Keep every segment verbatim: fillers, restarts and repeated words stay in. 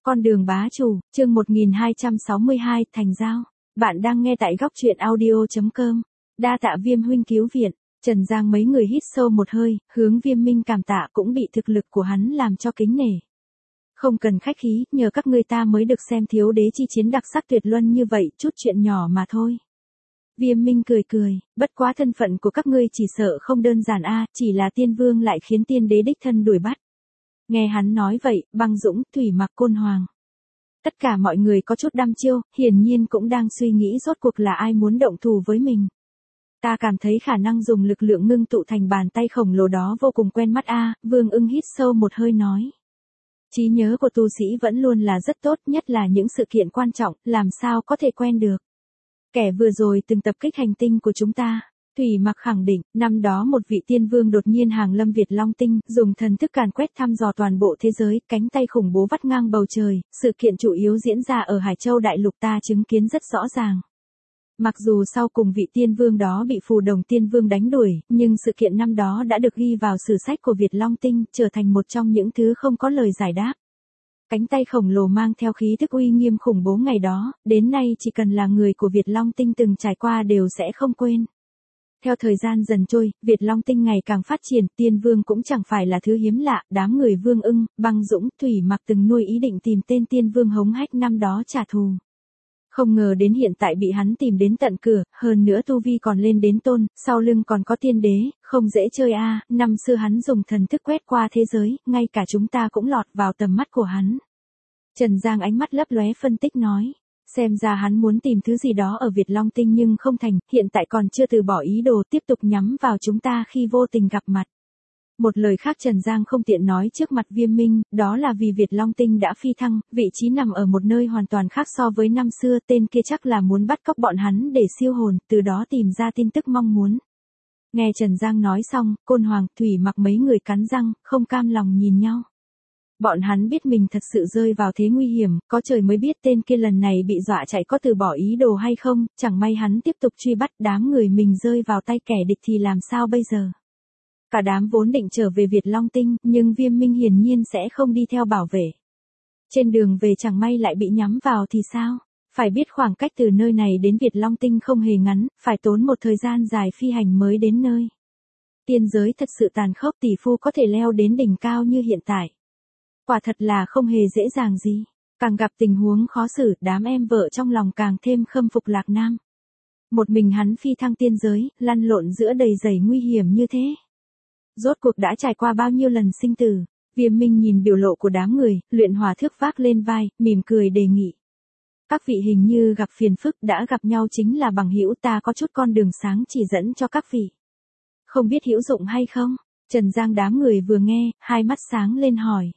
Con đường bá chủ, chương một nghìn hai trăm sáu mươi hai, thành giao. Bạn đang nghe tại góc truyện audio chấm com. Đa tạ Viêm huynh cứu viện. Trần Giang mấy người hít sâu một hơi, hướng Viêm Minh cảm tạ cũng bị thực lực của hắn làm cho kính nể. Không cần khách khí, nhờ các ngươi ta mới được xem thiếu đế chi chiến đặc sắc tuyệt luân như vậy, chút chuyện nhỏ mà thôi. Viêm Minh cười cười, bất quá thân phận của các ngươi chỉ sợ không đơn giản a, chỉ là tiên vương lại khiến tiên đế đích thân đuổi bắt. Nghe hắn nói vậy, Băng Dũng, Thủy Mặc, Côn Hoàng. Tất cả mọi người có chút đăm chiêu, hiển nhiên cũng đang suy nghĩ rốt cuộc là ai muốn động thủ với mình. Ta cảm thấy khả năng dùng lực lượng ngưng tụ thành bàn tay khổng lồ đó vô cùng quen mắt a, Vương Ưng hít sâu một hơi nói. Trí nhớ của tu sĩ vẫn luôn là rất tốt, nhất là những sự kiện quan trọng, làm sao có thể quên được. Kẻ vừa rồi từng tập kích hành tinh của chúng ta. Thủy Mặc khẳng định, năm đó một vị tiên vương đột nhiên hàng lâm Việt Long Tinh, dùng thần thức càn quét thăm dò toàn bộ thế giới, cánh tay khủng bố vắt ngang bầu trời, sự kiện chủ yếu diễn ra ở Hải Châu Đại Lục ta chứng kiến rất rõ ràng. Mặc dù sau cùng vị tiên vương đó bị phù đồng tiên vương đánh đuổi, nhưng sự kiện năm đó đã được ghi vào sử sách của Việt Long Tinh, trở thành một trong những thứ không có lời giải đáp. Cánh tay khổng lồ mang theo khí thức uy nghiêm khủng bố ngày đó, đến nay chỉ cần là người của Việt Long Tinh từng trải qua đều sẽ không quên. Theo thời gian dần trôi, Việt Long Tinh ngày càng phát triển, tiên vương cũng chẳng phải là thứ hiếm lạ, đám người Vương Ưng, Băng Dũng, Thủy Mặc từng nuôi ý định tìm tên tiên vương hống hách năm đó trả thù. Không ngờ đến hiện tại bị hắn tìm đến tận cửa, hơn nữa tu vi còn lên đến tôn, sau lưng còn có tiên đế, không dễ chơi a. À, năm xưa hắn dùng thần thức quét qua thế giới, ngay cả chúng ta cũng lọt vào tầm mắt của hắn. Trần Giang ánh mắt lấp lóe phân tích nói. Xem ra hắn muốn tìm thứ gì đó ở Việt Long Tinh nhưng không thành, hiện tại còn chưa từ bỏ ý đồ tiếp tục nhắm vào chúng ta khi vô tình gặp mặt. Một lời khác Trần Giang không tiện nói trước mặt Viêm Minh, đó là vì Việt Long Tinh đã phi thăng, vị trí nằm ở một nơi hoàn toàn khác so với năm xưa, tên kia chắc là muốn bắt cóc bọn hắn để siêu hồn, từ đó tìm ra tin tức mong muốn. Nghe Trần Giang nói xong, Côn Hoàng, Thủy Mặc mấy người cắn răng, không cam lòng nhìn nhau. Bọn hắn biết mình thật sự rơi vào thế nguy hiểm, có trời mới biết tên kia lần này bị dọa chạy có từ bỏ ý đồ hay không, chẳng may hắn tiếp tục truy bắt đám người mình rơi vào tay kẻ địch thì làm sao bây giờ. Cả đám vốn định trở về Việt Long Tinh, nhưng Viêm Minh hiển nhiên sẽ không đi theo bảo vệ. Trên đường về chẳng may lại bị nhắm vào thì sao? Phải biết khoảng cách từ nơi này đến Việt Long Tinh không hề ngắn, phải tốn một thời gian dài phi hành mới đến nơi. Tiên giới thật sự tàn khốc, tỷ phu có thể leo đến đỉnh cao như hiện tại. Quả thật là không hề dễ dàng gì. Càng gặp tình huống khó xử, đám em vợ trong lòng càng thêm khâm phục Lạc Nam. Một mình hắn phi thăng tiên giới, lăn lộn giữa đầy dẫy nguy hiểm như thế. Rốt cuộc đã trải qua bao nhiêu lần sinh tử. Viêm Minh nhìn biểu lộ của đám người, luyện hòa thước vác lên vai, mỉm cười đề nghị. Các vị hình như gặp phiền phức, đã gặp nhau chính là bằng hữu, ta có chút con đường sáng chỉ dẫn cho các vị. Không biết hữu dụng hay không? Trần Giang đám người vừa nghe, hai mắt sáng lên hỏi.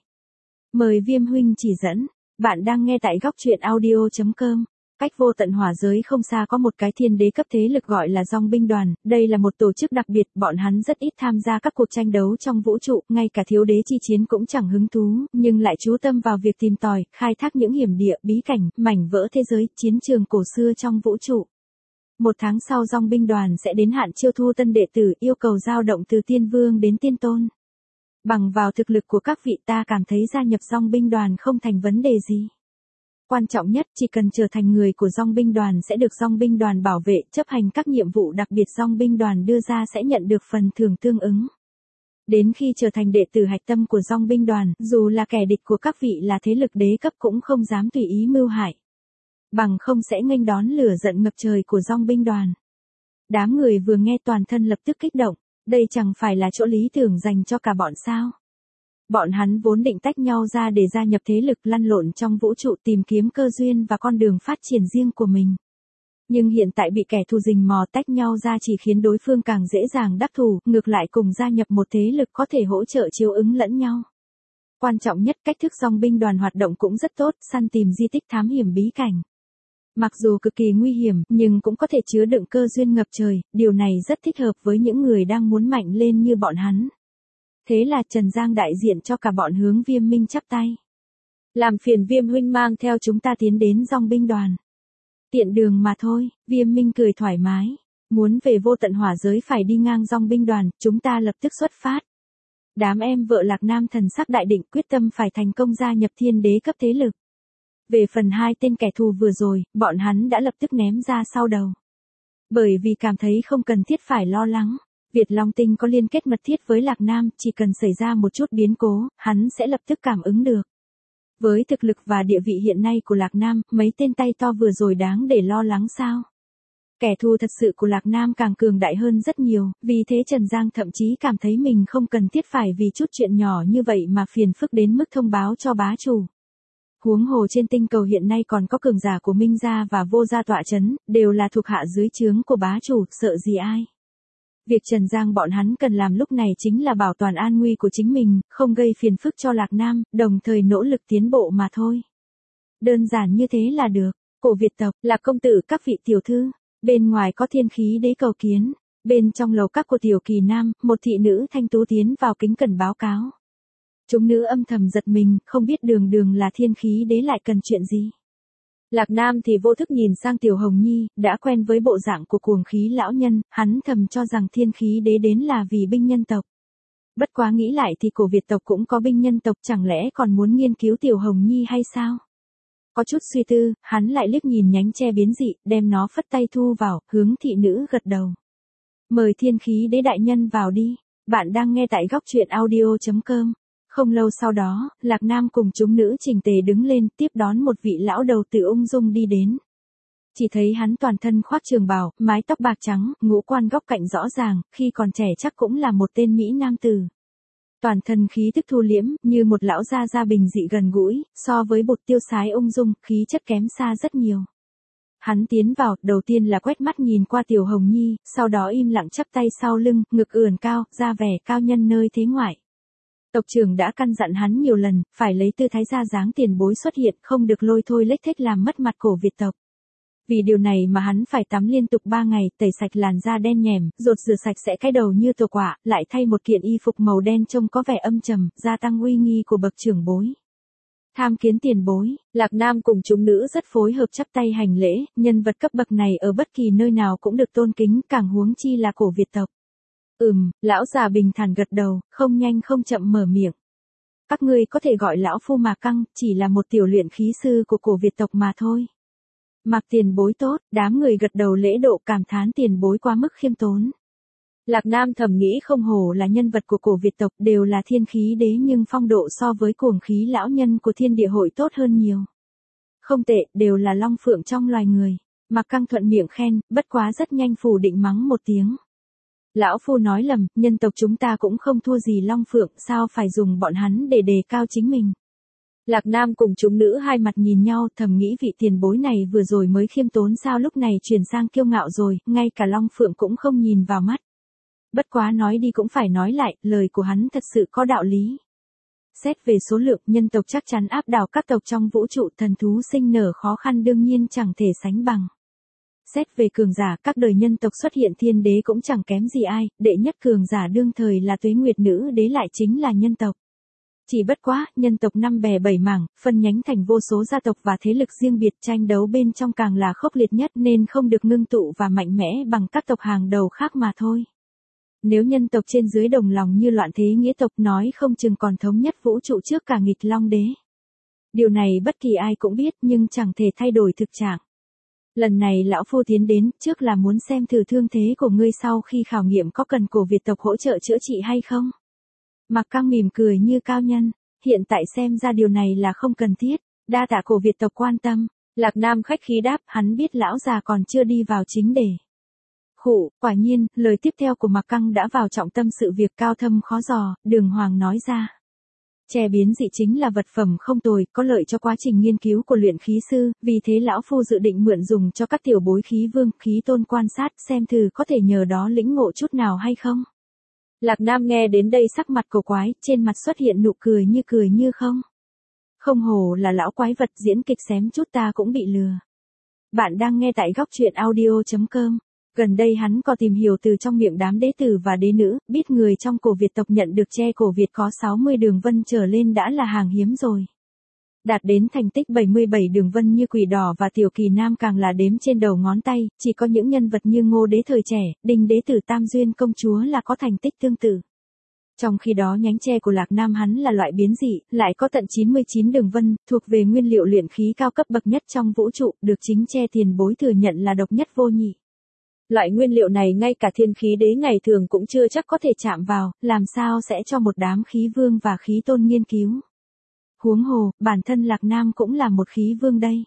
Mời Viêm huynh chỉ dẫn. Bạn đang nghe tại góc truyện audio chấm com. Cách vô tận hỏa giới không xa có một cái thiên đế cấp thế lực gọi là Dòng binh đoàn, đây là một tổ chức đặc biệt, bọn hắn rất ít tham gia các cuộc tranh đấu trong vũ trụ, ngay cả thiếu đế chi chiến cũng chẳng hứng thú, nhưng lại chú tâm vào việc tìm tòi, khai thác những hiểm địa, bí cảnh, mảnh vỡ thế giới, chiến trường cổ xưa trong vũ trụ. Một tháng sau Dòng binh đoàn sẽ đến hạn chiêu thu tân đệ tử, yêu cầu dao động từ tiên vương đến tiên tôn. Bằng vào thực lực của các vị ta cảm thấy gia nhập Dòng binh đoàn không thành vấn đề gì. Quan trọng nhất, chỉ cần trở thành người của Dòng binh đoàn sẽ được Dòng binh đoàn bảo vệ, chấp hành các nhiệm vụ đặc biệt Dòng binh đoàn đưa ra sẽ nhận được phần thưởng tương ứng. Đến khi trở thành đệ tử hạch tâm của Dòng binh đoàn, dù là kẻ địch của các vị là thế lực đế cấp cũng không dám tùy ý mưu hại. Bằng không sẽ nghênh đón lửa giận ngập trời của Dòng binh đoàn. Đám người vừa nghe toàn thân lập tức kích động, đây chẳng phải là chỗ lý tưởng dành cho cả bọn sao. Bọn hắn vốn định tách nhau ra để gia nhập thế lực lăn lộn trong vũ trụ tìm kiếm cơ duyên và con đường phát triển riêng của mình. Nhưng hiện tại bị kẻ thù rình mò tách nhau ra chỉ khiến đối phương càng dễ dàng đắc thủ, ngược lại cùng gia nhập một thế lực có thể hỗ trợ chiếu ứng lẫn nhau. Quan trọng nhất, cách thức Dòng binh đoàn hoạt động cũng rất tốt, săn tìm di tích thám hiểm bí cảnh. Mặc dù cực kỳ nguy hiểm, nhưng cũng có thể chứa đựng cơ duyên ngập trời, điều này rất thích hợp với những người đang muốn mạnh lên như bọn hắn. Thế là Trần Giang đại diện cho cả bọn hướng Viêm Minh chắp tay. Làm phiền Viêm huynh mang theo chúng ta tiến đến Dòng binh đoàn. Tiện đường mà thôi, Viêm Minh cười thoải mái. Muốn về vô tận hỏa giới phải đi ngang Dòng binh đoàn, chúng ta lập tức xuất phát. Đám em vợ Lạc Nam thần sắc đại định quyết tâm phải thành công gia nhập thiên đế cấp thế lực. Về phần hai tên kẻ thù vừa rồi, bọn hắn đã lập tức ném ra sau đầu. Bởi vì cảm thấy không cần thiết phải lo lắng. Việt Long Tinh có liên kết mật thiết với Lạc Nam, chỉ cần xảy ra một chút biến cố, hắn sẽ lập tức cảm ứng được. Với thực lực và địa vị hiện nay của Lạc Nam, mấy tên tay to vừa rồi đáng để lo lắng sao? Kẻ thù thật sự của Lạc Nam càng cường đại hơn rất nhiều, vì thế Trần Giang thậm chí cảm thấy mình không cần thiết phải vì chút chuyện nhỏ như vậy mà phiền phức đến mức thông báo cho bá chủ. Huống hồ trên tinh cầu hiện nay còn có cường giả của Minh Gia và Vô Gia tọa chấn, đều là thuộc hạ dưới trướng của bá chủ, sợ gì ai. Việc Trần Giang bọn hắn cần làm lúc này chính là bảo toàn an nguy của chính mình, không gây phiền phức cho Lạc Nam, đồng thời nỗ lực tiến bộ mà thôi. Đơn giản như thế là được. Cổ Việt tộc, Lạc công tử các vị tiểu thư, bên ngoài có Thiên Khí Đế cầu kiến, bên trong lầu các của Tiểu Kỳ Nam, một thị nữ thanh tú tiến vào kính cẩn báo cáo. Chúng nữ âm thầm giật mình, không biết đường đường là Thiên Khí Đế lại cần chuyện gì. Lạc Nam thì vô thức nhìn sang Tiểu Hồng Nhi, đã quen với bộ dạng của cuồng khí lão nhân, hắn thầm cho rằng Thiên Khí Đế đến là vì binh nhân tộc. Bất quá nghĩ lại thì cổ Việt tộc cũng có binh nhân tộc, chẳng lẽ còn muốn nghiên cứu Tiểu Hồng Nhi hay sao? Có chút suy tư, hắn lại liếc nhìn nhánh tre biến dị, đem nó phất tay thu vào, hướng thị nữ gật đầu. Mời Thiên Khí Đế đại nhân vào đi, bạn đang nghe tại góc truyện audio chấm com. Không lâu sau đó, Lạc Nam cùng chúng nữ chỉnh tề đứng lên tiếp đón một vị lão đầu tử ung dung đi đến. Chỉ thấy hắn toàn thân khoác trường bào, mái tóc bạc trắng, ngũ quan góc cạnh rõ ràng, khi còn trẻ chắc cũng là một tên Mỹ nam tử. Toàn thân khí tức thu liễm, như một lão gia gia bình dị gần gũi, so với Bột Tiêu Sái ung dung, khí chất kém xa rất nhiều. Hắn tiến vào, đầu tiên là quét mắt nhìn qua Tiểu Hồng Nhi, sau đó im lặng chắp tay sau lưng, ngực ưỡn cao, ra vẻ cao nhân nơi thế ngoại. Tộc trưởng đã căn dặn hắn nhiều lần, phải lấy tư thái ra dáng tiền bối xuất hiện, không được lôi thôi lếch thếch làm mất mặt cổ Việt tộc. Vì điều này mà hắn phải tắm liên tục ba ngày, tẩy sạch làn da đen nhèm, rột rửa sạch sẽ cái đầu như tổ quả, lại thay một kiện y phục màu đen trông có vẻ âm trầm, gia tăng uy nghi của bậc trưởng bối. Tham kiến tiền bối, Lạc Nam cùng chúng nữ rất phối hợp chắp tay hành lễ, nhân vật cấp bậc này ở bất kỳ nơi nào cũng được tôn kính, càng huống chi là cổ Việt tộc. Ừm, lão già bình thản gật đầu, không nhanh không chậm mở miệng. Các ngươi có thể gọi lão phu Mạc Căng, chỉ là một tiểu luyện khí sư của cổ Việt tộc mà thôi. Mạc tiền bối tốt, đám người gật đầu lễ độ cảm thán tiền bối quá mức khiêm tốn. Lạc Nam thầm nghĩ không hổ là nhân vật của cổ Việt tộc, đều là Thiên Khí Đế nhưng phong độ so với cuồng khí lão nhân của Thiên Địa hội tốt hơn nhiều. Không tệ, đều là long phượng trong loài người. Mạc Căng thuận miệng khen, bất quá rất nhanh phủ định mắng một tiếng. Lão phu nói lầm, nhân tộc chúng ta cũng không thua gì long phượng, sao phải dùng bọn hắn để đề cao chính mình. Lạc Nam cùng chúng nữ hai mặt nhìn nhau, thầm nghĩ vị tiền bối này vừa rồi mới khiêm tốn sao lúc này chuyển sang kiêu ngạo rồi, ngay cả long phượng cũng không nhìn vào mắt. Bất quá nói đi cũng phải nói lại, lời của hắn thật sự có đạo lý. Xét về số lượng, nhân tộc chắc chắn áp đảo các tộc trong vũ trụ, thần thú sinh nở khó khăn đương nhiên chẳng thể sánh bằng. Xét về cường giả, các đời nhân tộc xuất hiện thiên đế cũng chẳng kém gì ai, đệ nhất cường giả đương thời là Tuế Nguyệt nữ đế lại chính là nhân tộc. Chỉ bất quá, nhân tộc năm bè bảy mảng, phân nhánh thành vô số gia tộc và thế lực riêng biệt, tranh đấu bên trong càng là khốc liệt nhất nên không được ngưng tụ và mạnh mẽ bằng các tộc hàng đầu khác mà thôi. Nếu nhân tộc trên dưới đồng lòng như loạn thế nghĩa tộc nói không chừng còn thống nhất vũ trụ trước cả nghịch long đế. Điều này bất kỳ ai cũng biết nhưng chẳng thể thay đổi thực trạng. Lần này lão phu tiến đến, trước là muốn xem thử thương thế của ngươi sau khi khảo nghiệm có cần cổ Việt tộc hỗ trợ chữa trị hay không. Mạc Căng mỉm cười như cao nhân, hiện tại xem ra điều này là không cần thiết, đa tạ cổ Việt tộc quan tâm. Lạc Nam khách khí đáp, hắn biết lão già còn chưa đi vào chính đề. Khụ, quả nhiên, lời tiếp theo của Mạc Căng đã vào trọng tâm sự việc cao thâm khó dò, Đường Hoàng nói ra. Tre biến dị chính là vật phẩm không tồi, có lợi cho quá trình nghiên cứu của luyện khí sư, vì thế lão phu dự định mượn dùng cho các tiểu bối khí vương, khí tôn quan sát xem thử có thể nhờ đó lĩnh ngộ chút nào hay không. Lạc Nam nghe đến đây sắc mặt cổ quái, trên mặt xuất hiện nụ cười như cười như không. Không hổ là lão quái vật diễn kịch xém chút ta cũng bị lừa. Bạn đang nghe tại góc truyện audio chấm com. Gần đây hắn có tìm hiểu từ trong miệng đám đế tử và đế nữ, biết người trong cổ Việt tộc nhận được tre cổ Việt có sáu mươi đường vân trở lên đã là hàng hiếm rồi. Đạt đến thành tích bảy mươi bảy đường vân như Quỷ Đỏ và Tiểu Kỳ Nam càng là đếm trên đầu ngón tay, chỉ có những nhân vật như Ngô đế thời trẻ, Đinh đế tử Tam Duyên công chúa là có thành tích tương tự. Trong khi đó nhánh tre của Lạc Nam hắn là loại biến dị, lại có tận chín mươi chín đường vân, thuộc về nguyên liệu luyện khí cao cấp bậc nhất trong vũ trụ, được chính tre tiền bối thừa nhận là độc nhất vô nhị. Loại nguyên liệu này ngay cả thiên khí đế ngày thường cũng chưa chắc có thể chạm vào, làm sao sẽ cho một đám khí vương và khí tôn nghiên cứu. Huống hồ, bản thân Lạc Nam cũng là một khí vương đây.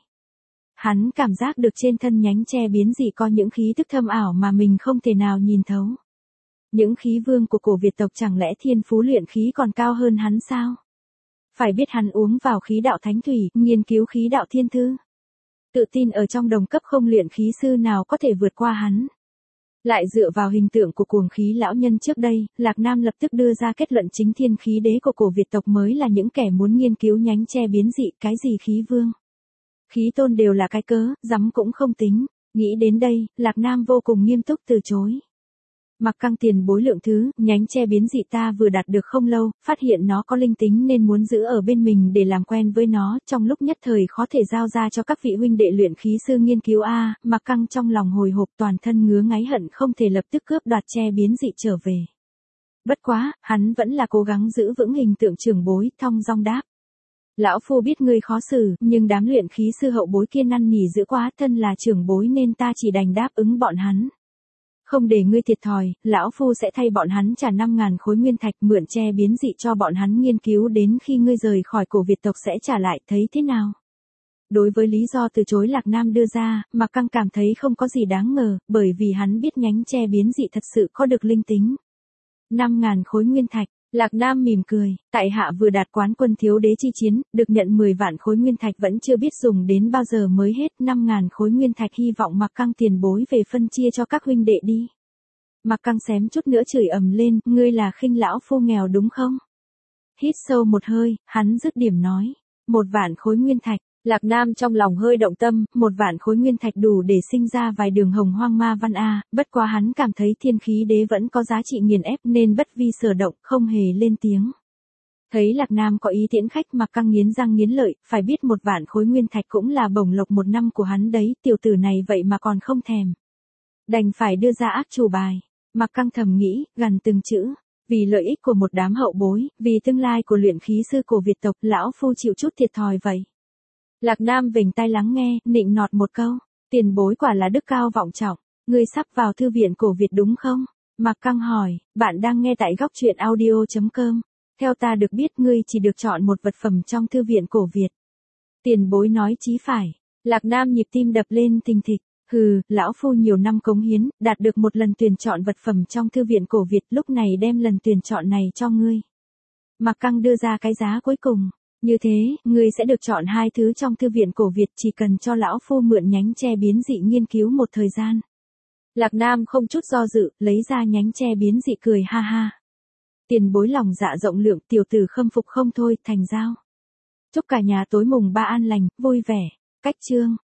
Hắn cảm giác được trên thân nhánh tre biến dị có những khí tức thâm ảo mà mình không thể nào nhìn thấu. Những khí vương của cổ Việt tộc chẳng lẽ thiên phú luyện khí còn cao hơn hắn sao? Phải biết hắn uống vào khí đạo thánh thủy, nghiên cứu khí đạo thiên thư. Tự tin ở trong đồng cấp không luyện khí sư nào có thể vượt qua hắn. Lại dựa vào hình tượng của cuồng khí lão nhân trước đây, Lạc Nam lập tức đưa ra kết luận chính thiên khí đế của cổ Việt tộc mới là những kẻ muốn nghiên cứu nhánh tre biến dị, cái gì khí vương. Khí tôn đều là cái cớ, dám cũng không tính. Nghĩ đến đây, Lạc Nam vô cùng nghiêm túc từ chối. Mặc Căng tiền bối lượng thứ, nhánh tre biến dị ta vừa đạt được không lâu, phát hiện nó có linh tính nên muốn giữ ở bên mình để làm quen với nó, trong lúc nhất thời khó thể giao ra cho các vị huynh đệ luyện khí sư nghiên cứu a. Mặc Căng trong lòng hồi hộp, toàn thân ngứa ngáy hận không thể lập tức cướp đoạt tre biến dị trở về. Bất quá, hắn vẫn là cố gắng giữ vững hình tượng trưởng bối, thong dong đáp. Lão phu biết ngươi khó xử, nhưng đám luyện khí sư hậu bối kia năn nỉ dữ quá, thân là trưởng bối nên ta chỉ đành đáp ứng bọn hắn. Không để ngươi thiệt thòi, lão phu sẽ thay bọn hắn trả năm ngàn khối nguyên thạch, mượn tre biến dị cho bọn hắn nghiên cứu, đến khi ngươi rời khỏi cổ Việt tộc sẽ trả lại, thấy thế nào? Đối với lý do từ chối Lạc Nam đưa ra, Mạc Căng cảm thấy không có gì đáng ngờ, bởi vì hắn biết nhánh tre biến dị thật sự có được linh tính. năm ngàn khối nguyên thạch. Lạc Nam mỉm cười, tại hạ vừa đạt quán quân thiếu đế chi chiến, được nhận mười vạn khối nguyên thạch vẫn chưa biết dùng đến bao giờ mới hết, năm ngàn khối nguyên thạch hy vọng Mạc Căng tiền bối về phân chia cho các huynh đệ đi. Mạc Căng xém chút nữa chửi ầm lên, ngươi là khinh lão phu nghèo đúng không? Hít sâu một hơi, hắn dứt điểm nói, một vạn khối nguyên thạch. Lạc Nam trong lòng hơi động tâm, một vạn khối nguyên thạch đủ để sinh ra vài đường hồng hoang ma văn a, bất quá hắn cảm thấy thiên khí đế vẫn có giá trị nghiền ép nên bất vi sở động, không hề lên tiếng. Thấy Lạc Nam có ý tiễn khách, Mạc Căng nghiến răng nghiến lợi, phải biết một vạn khối nguyên thạch cũng là bổng lộc một năm của hắn đấy, tiểu tử này vậy mà còn không thèm. Đành phải đưa ra ác chủ bài. Mạc Căng thầm nghĩ, gằn từng chữ. Vì lợi ích của một đám hậu bối, vì tương lai của luyện khí sư cổ Việt tộc, lão phu chịu chút thiệt thòi vậy. Lạc Nam vểnh tai lắng nghe, nịnh nọt một câu, tiền bối quả là đức cao vọng trọng, ngươi sắp vào thư viện cổ Việt đúng không? Mạc Căng hỏi, bạn đang nghe tại góc truyện audio chấm com. Theo ta được biết ngươi chỉ được chọn một vật phẩm trong thư viện cổ Việt. Tiền bối nói chí phải. Lạc Nam nhịp tim đập lên thình thịch. Hừ, lão phu nhiều năm cống hiến, đạt được một lần tuyển chọn vật phẩm trong thư viện cổ Việt, lúc này đem lần tuyển chọn này cho ngươi. Mạc Căng đưa ra cái giá cuối cùng. Như thế, ngươi sẽ được chọn hai thứ trong thư viện cổ Việt, chỉ cần cho lão phu mượn nhánh tre biến dị nghiên cứu một thời gian. Lạc Nam không chút do dự, lấy ra nhánh tre biến dị cười ha ha. Tiền bối lòng dạ rộng lượng, tiểu tử khâm phục không thôi, thành giao. Chúc cả nhà tối mùng ba an lành, vui vẻ. Cách chương.